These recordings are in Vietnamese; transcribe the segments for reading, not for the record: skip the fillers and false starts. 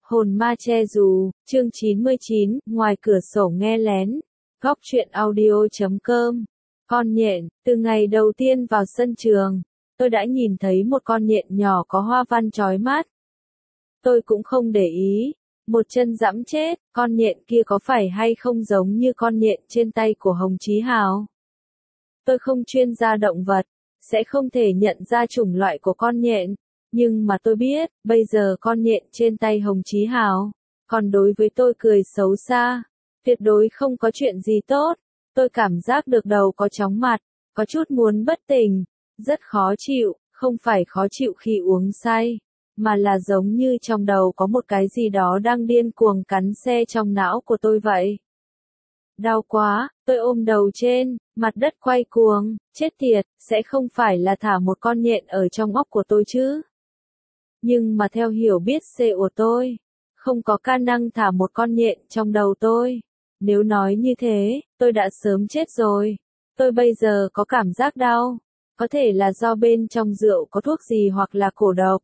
Hồn ma che dù, chương 99, ngoài cửa sổ nghe lén. Góc truyện audio.com. Con nhện, từ ngày đầu tiên vào sân trường, tôi đã nhìn thấy một con nhện nhỏ có hoa văn chói mắt. Tôi cũng không để ý, một chân dẫm chết, con nhện kia có phải hay không giống như con nhện trên tay của Hồng Chí Hào. Tôi không chuyên gia động vật, sẽ không thể nhận ra chủng loại của con nhện. Nhưng mà tôi biết, bây giờ con nhện trên tay Hồng Chí Hào, còn đối với tôi cười xấu xa, tuyệt đối không có chuyện gì tốt. Tôi cảm giác được đầu có chóng mặt, có chút muốn bất tỉnh, rất khó chịu, không phải khó chịu khi uống say, mà là giống như trong đầu có một cái gì đó đang điên cuồng cắn xe trong não của tôi vậy. Đau quá, tôi ôm đầu trên, mặt đất quay cuồng, chết tiệt, sẽ không phải là thả một con nhện ở trong óc của tôi chứ. Nhưng mà theo hiểu biết của tôi, không có khả năng thả một con nhện trong đầu tôi. Nếu nói như thế, tôi đã sớm chết rồi. Tôi bây giờ có cảm giác đau, có thể là do bên trong rượu có thuốc gì hoặc là cổ độc.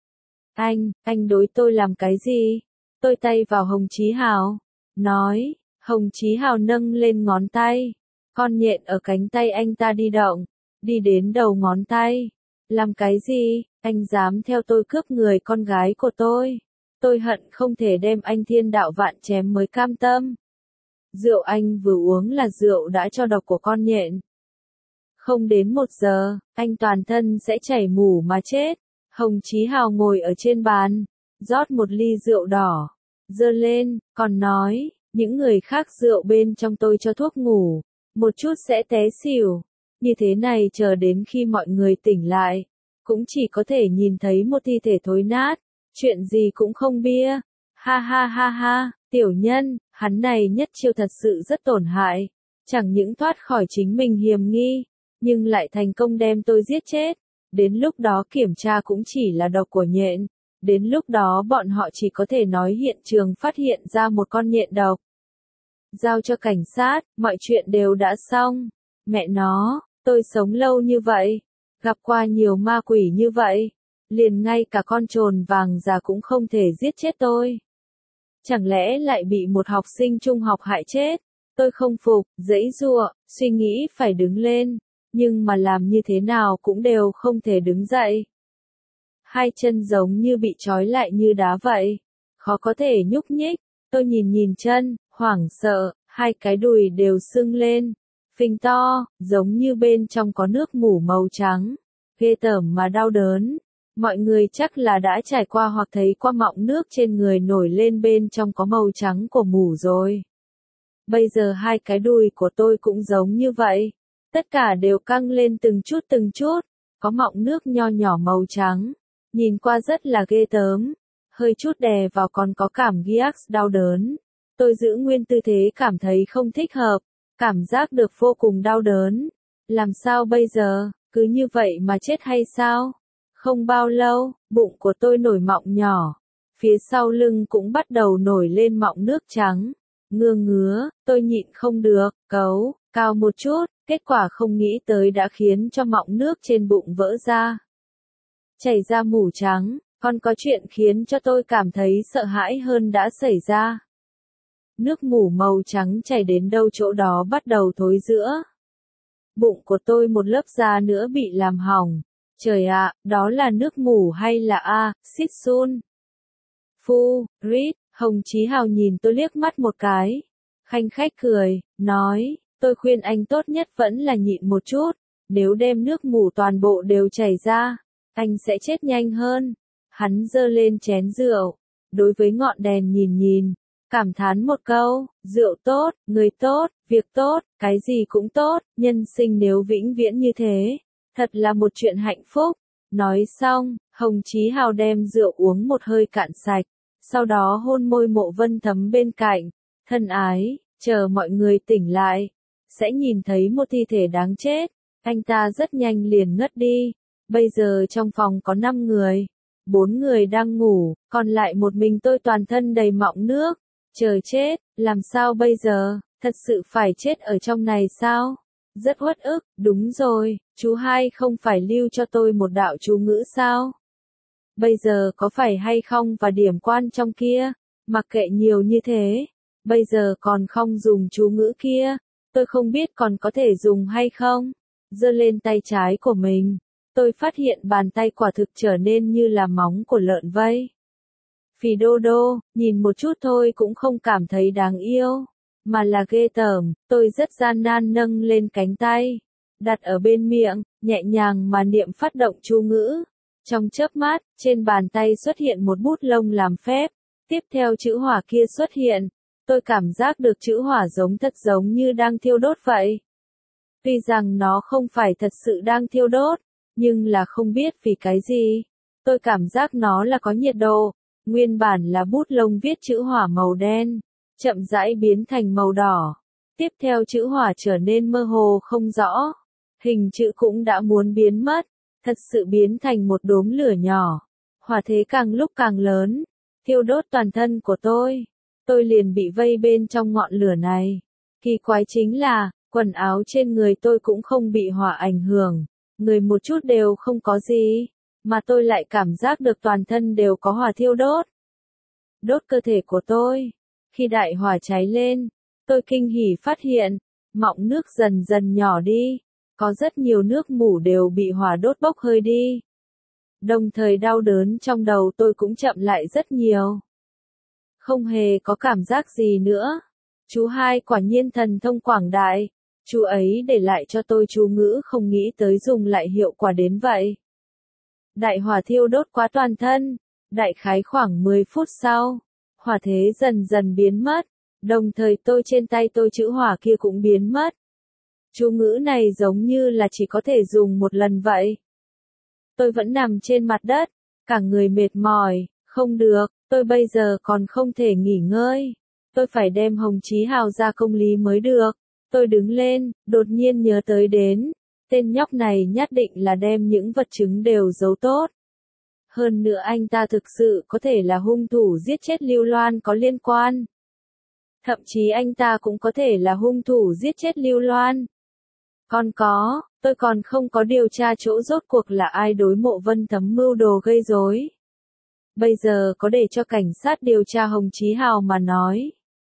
Anh đối tôi làm cái gì? Tôi tay vào Hồng Chí Hào, nói, Hồng Chí Hào nâng lên ngón tay. Con nhện ở cánh tay anh ta đi động, đi đến đầu ngón tay. Làm cái gì? Anh dám theo tôi cướp người con gái của tôi. Tôi hận không thể đem anh thiên đạo vạn chém mới cam tâm. Rượu anh vừa uống là rượu đã cho độc của con nhện. Không đến 1 giờ, anh toàn thân sẽ chảy mủ mà chết. Hồng Chí Hào ngồi ở trên bàn, rót một ly rượu đỏ, giơ lên, còn nói, những người khác rượu bên trong tôi cho thuốc ngủ, một chút sẽ té xỉu. Như thế này chờ đến khi mọi người tỉnh lại, cũng chỉ có thể nhìn thấy một thi thể thối nát, chuyện gì cũng không bia. Ha ha ha ha, tiểu nhân, hắn này nhất chiêu thật sự rất tổn hại, chẳng những thoát khỏi chính mình hiểm nghi, nhưng lại thành công đem tôi giết chết. Đến lúc đó kiểm tra cũng chỉ là độc của nhện, đến lúc đó bọn họ chỉ có thể nói hiện trường phát hiện ra một con nhện độc. Giao cho cảnh sát, mọi chuyện đều đã xong. Mẹ nó, tôi sống lâu như vậy, gặp qua nhiều ma quỷ như vậy, liền ngay cả con trồn vàng già cũng không thể giết chết tôi. Chẳng lẽ lại bị một học sinh trung học hại chết? Tôi không phục, giãy giụa, suy nghĩ phải đứng lên, nhưng mà làm như thế nào cũng đều không thể đứng dậy. Hai chân giống như bị trói lại như đá vậy, khó có thể nhúc nhích. Tôi nhìn chân, hoảng sợ, hai cái đùi đều sưng lên, phình to, giống như bên trong có nước mủ màu trắng, ghê tởm mà đau đớn. Mọi người chắc là đã trải qua hoặc thấy qua mọng nước trên người nổi lên bên trong có màu trắng của mủ rồi. Bây giờ hai cái đùi của tôi cũng giống như vậy, tất cả đều căng lên từng chút, có mọng nước nho nhỏ màu trắng, nhìn qua rất là ghê tởm, hơi chút đè vào còn có cảm giác đau đớn. Tôi giữ nguyên tư thế cảm thấy không thích hợp, cảm giác được vô cùng đau đớn. Làm sao bây giờ, cứ như vậy mà chết hay sao? Không bao lâu, bụng của tôi nổi mọng nhỏ, phía sau lưng cũng bắt đầu nổi lên mọng nước trắng. Ngứa, tôi nhịn không được, cấu, cao một chút, kết quả không nghĩ tới đã khiến cho mọng nước trên bụng vỡ ra. Chảy ra mủ trắng, còn có chuyện khiến cho tôi cảm thấy sợ hãi hơn đã xảy ra. Nước mủ màu trắng chảy đến đâu chỗ đó bắt đầu thối rữa. Bụng của tôi một lớp da nữa bị làm hỏng. Trời ạ, đó là nước mủ hay là xít sun? Phu, rít, Hồng Chí Hào nhìn tôi liếc mắt một cái. Khanh khách cười, nói, tôi khuyên anh tốt nhất vẫn là nhịn một chút. Nếu đem nước mủ toàn bộ đều chảy ra, anh sẽ chết nhanh hơn. Hắn giơ lên chén rượu, đối với ngọn đèn nhìn, cảm thán một câu, rượu tốt, người tốt, việc tốt, cái gì cũng tốt, nhân sinh nếu vĩnh viễn như thế, thật là một chuyện hạnh phúc. Nói xong, Hồng Chí Hào đem rượu uống một hơi cạn sạch, sau đó hôn môi Mộ Vân Thấm bên cạnh, thân ái, chờ mọi người tỉnh lại, sẽ nhìn thấy một thi thể đáng chết. Anh ta rất nhanh liền ngất đi. Bây giờ trong phòng có 5 người, 4 người đang ngủ, còn lại một mình tôi toàn thân đầy mọng nước. Trời chết, làm sao bây giờ, thật sự phải chết ở trong này sao? Rất uất ức, đúng rồi, chú hai không phải lưu cho tôi một đạo chú ngữ sao? Bây giờ có phải hay không và điểm quan trong kia, mặc kệ nhiều như thế, bây giờ còn không dùng chú ngữ kia, tôi không biết còn có thể dùng hay không. Giơ lên tay trái của mình, tôi phát hiện bàn tay quả thực trở nên như là móng của lợn vây. Phì đô đô, nhìn một chút thôi cũng không cảm thấy đáng yêu, mà là ghê tởm. Tôi rất gian nan nâng lên cánh tay, đặt ở bên miệng, nhẹ nhàng mà niệm phát động chú ngữ. Trong chớp mắt, trên bàn tay xuất hiện một bút lông làm phép, tiếp theo chữ hỏa kia xuất hiện. Tôi cảm giác được chữ hỏa thật giống như đang thiêu đốt vậy. Tuy rằng nó không phải thật sự đang thiêu đốt, nhưng là không biết vì cái gì. Tôi cảm giác nó là có nhiệt độ. Nguyên bản là bút lông viết chữ hỏa màu đen, chậm rãi biến thành màu đỏ. Tiếp theo chữ hỏa trở nên mơ hồ không rõ. Hình chữ cũng đã muốn biến mất, thật sự biến thành một đốm lửa nhỏ. Hỏa thế càng lúc càng lớn, thiêu đốt toàn thân của tôi. Tôi liền bị vây bên trong ngọn lửa này. Kỳ quái chính là, quần áo trên người tôi cũng không bị hỏa ảnh hưởng, người một chút đều không có gì, mà tôi lại cảm giác được toàn thân đều có hỏa thiêu đốt. Đốt cơ thể của tôi. Khi đại hỏa cháy lên, tôi kinh hỉ phát hiện, mọng nước dần dần nhỏ đi, có rất nhiều nước mủ đều bị hỏa đốt bốc hơi đi. Đồng thời đau đớn trong đầu tôi cũng chậm lại rất nhiều. Không hề có cảm giác gì nữa. Chú hai quả nhiên thần thông quảng đại, chú ấy để lại cho tôi chú ngữ không nghĩ tới dùng lại hiệu quả đến vậy. Đại hỏa thiêu đốt quá toàn thân, đại khái khoảng 10 phút sau, hỏa thế dần dần biến mất, đồng thời trên tay tôi chữ hỏa kia cũng biến mất. Chú ngữ này giống như là chỉ có thể dùng một lần vậy. Tôi vẫn nằm trên mặt đất, cả người mệt mỏi, không được, tôi bây giờ còn không thể nghỉ ngơi. Tôi phải đem Hồng Chí Hào ra công lý mới được. Tôi đứng lên, đột nhiên nhớ tới đến. Tên nhóc này nhất định là đem những vật chứng đều giấu tốt. Hơn nữa anh ta thực sự có thể là hung thủ giết chết Lưu Loan có liên quan. Thậm chí anh ta cũng có thể là hung thủ giết chết Lưu Loan. Tôi còn không có điều tra chỗ rốt cuộc là ai đối Mộ Vân Thấm mưu đồ gây rối. Bây giờ có để cho cảnh sát điều tra Hồng Chí Hào mà nói.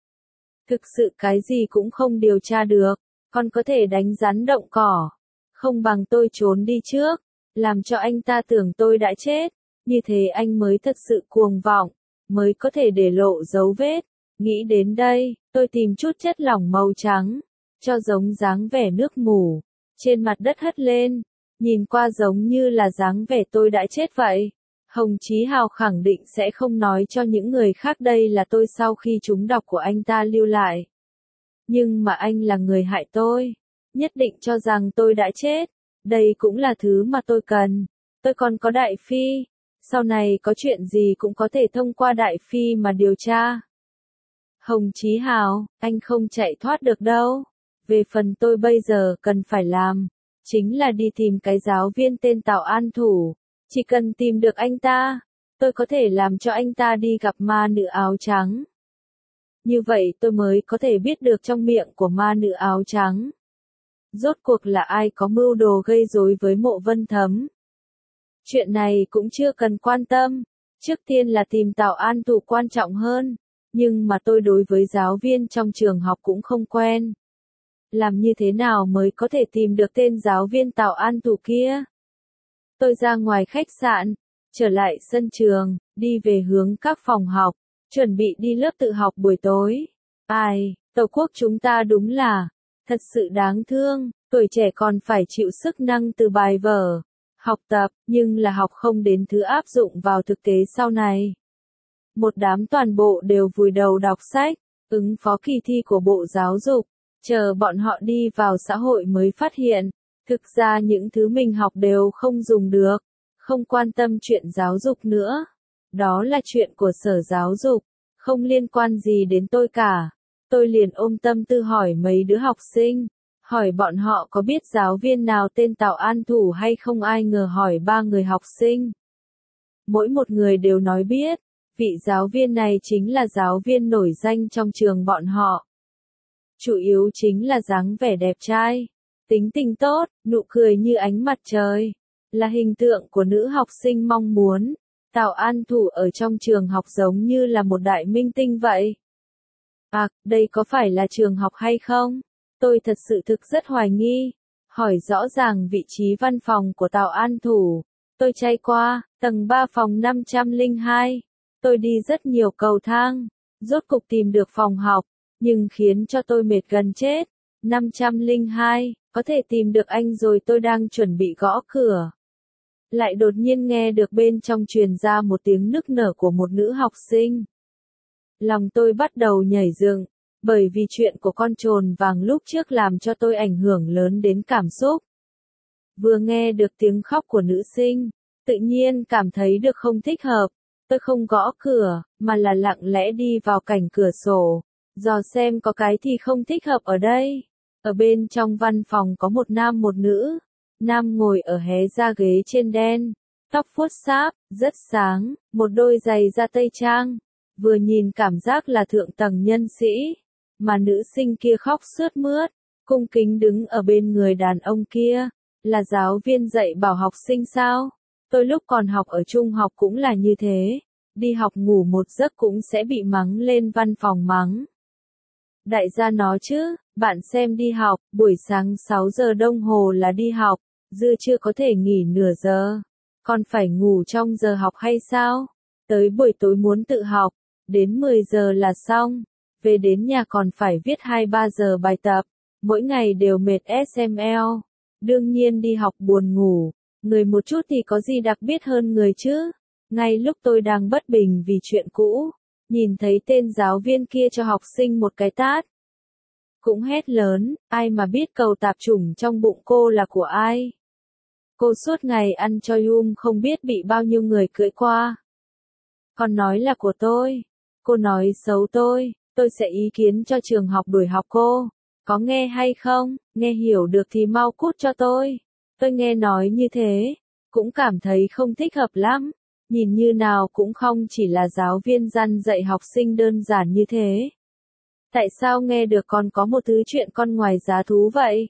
Thực sự cái gì cũng không điều tra được, còn có thể đánh rắn động cỏ. Không bằng tôi trốn đi trước, làm cho anh ta tưởng tôi đã chết, như thế anh mới thật sự cuồng vọng, mới có thể để lộ dấu vết. Nghĩ đến đây, tôi tìm chút chất lỏng màu trắng, cho giống dáng vẻ nước mủ, trên mặt đất hất lên, nhìn qua giống như là dáng vẻ tôi đã chết vậy. Hồng Chí Hào khẳng định sẽ không nói cho những người khác đây là tôi sau khi trúng độc của anh ta lưu lại. Nhưng mà anh là người hại tôi, nhất định cho rằng tôi đã chết, đây cũng là thứ mà tôi cần. Tôi còn có Đại Phi, sau này có chuyện gì cũng có thể thông qua Đại Phi mà điều tra. Hồng Chí Hào, anh không chạy thoát được đâu. Về phần tôi bây giờ cần phải làm, chính là đi tìm cái giáo viên tên Tào An Thủ. Chỉ cần tìm được anh ta, tôi có thể làm cho anh ta đi gặp ma nữ áo trắng. Như vậy tôi mới có thể biết được trong miệng của ma nữ áo trắng. Rốt cuộc là ai có mưu đồ gây rối với Mộ Vân Thấm. Chuyện này cũng chưa cần quan tâm, trước tiên là tìm Tào An Thủ quan trọng hơn, nhưng mà tôi đối với giáo viên trong trường học cũng không quen. Làm như thế nào mới có thể tìm được tên giáo viên Tào An Thủ kia? Tôi ra ngoài khách sạn, trở lại sân trường, đi về hướng các phòng học, chuẩn bị đi lớp tự học buổi tối. Ai, Tổ quốc chúng ta đúng là, thật sự đáng thương, tuổi trẻ còn phải chịu sức năng từ bài vở, học tập, nhưng là học không đến thứ áp dụng vào thực tế sau này. Một đám toàn bộ đều vùi đầu đọc sách, ứng phó kỳ thi của Bộ Giáo dục, chờ bọn họ đi vào xã hội mới phát hiện. Thực ra những thứ mình học đều không dùng được, không quan tâm chuyện giáo dục nữa. Đó là chuyện của Sở Giáo dục, không liên quan gì đến tôi cả. Tôi liền ôm tâm tư hỏi mấy đứa học sinh, hỏi bọn họ có biết giáo viên nào tên Tào An Thủ hay không. Ai ngờ hỏi 3 người học sinh. Mỗi một người đều nói biết, vị giáo viên này chính là giáo viên nổi danh trong trường bọn họ. Chủ yếu chính là dáng vẻ đẹp trai. Tính tình tốt, nụ cười như ánh mặt trời, là hình tượng của nữ học sinh mong muốn. Tào An Thủ ở trong trường học giống như là một đại minh tinh vậy. À, đây có phải là trường học hay không? Tôi thật sự rất hoài nghi. Hỏi rõ ràng vị trí văn phòng của Tào An Thủ. Tôi chạy qua, tầng 3 phòng 502. Tôi đi rất nhiều cầu thang, rốt cục tìm được phòng học, nhưng khiến cho tôi mệt gần chết. 502, có thể tìm được anh rồi, tôi đang chuẩn bị gõ cửa. Lại đột nhiên nghe được bên trong truyền ra một tiếng nức nở của một nữ học sinh. Lòng tôi bắt đầu nhảy dựng, bởi vì chuyện của con trồn vàng lúc trước làm cho tôi ảnh hưởng lớn đến cảm xúc. Vừa nghe được tiếng khóc của nữ sinh, tự nhiên cảm thấy được không thích hợp. Tôi không gõ cửa, mà là lặng lẽ đi vào cạnh cửa sổ, dò xem có cái thì không thích hợp ở đây. Ở bên trong văn phòng có một nam một nữ. Nam ngồi ở hé ra ghế trên đen, tóc vuốt sáp, rất sáng, một đôi giày da tây trang. Vừa nhìn cảm giác là thượng tầng nhân sĩ. Mà nữ sinh kia khóc sướt mướt, cung kính đứng ở bên người đàn ông kia. Là giáo viên dạy bảo học sinh sao? Tôi lúc còn học ở trung học cũng là như thế. Đi học ngủ một giấc cũng sẽ bị mắng lên văn phòng mắng. Đại gia nói chứ, bạn xem đi học, buổi sáng 6 giờ đồng hồ là đi học, dư chưa có thể nghỉ nửa giờ. Còn phải ngủ trong giờ học hay sao? Tới buổi tối muốn tự học, đến 10 giờ là xong. Về đến nhà còn phải viết 2-3 giờ bài tập, mỗi ngày đều mệt SML. Đương nhiên đi học buồn ngủ, người một chút thì có gì đặc biệt hơn người chứ. Ngay lúc tôi đang bất bình vì chuyện cũ, nhìn thấy tên giáo viên kia cho học sinh một cái tát. Cũng hét lớn, ai mà biết cầu tạp chủng trong bụng cô là của ai. Cô suốt ngày ăn cho không biết bị bao nhiêu người cưỡi qua. Còn nói là của tôi. Cô nói xấu tôi sẽ ý kiến cho trường học đuổi học cô. Có nghe hay không? Nghe hiểu được thì mau cút cho tôi. Tôi nghe nói như thế, cũng cảm thấy không thích hợp lắm. Nhìn như nào cũng không chỉ là giáo viên răn dạy học sinh đơn giản như thế. Tại sao nghe được còn có một thứ chuyện con ngoài giá thú vậy?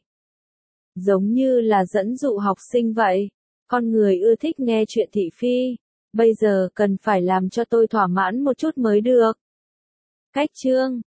Giống như là dẫn dụ học sinh vậy. Con người ưa thích nghe chuyện thị phi. Bây giờ cần phải làm cho tôi thỏa mãn một chút mới được. Cách chương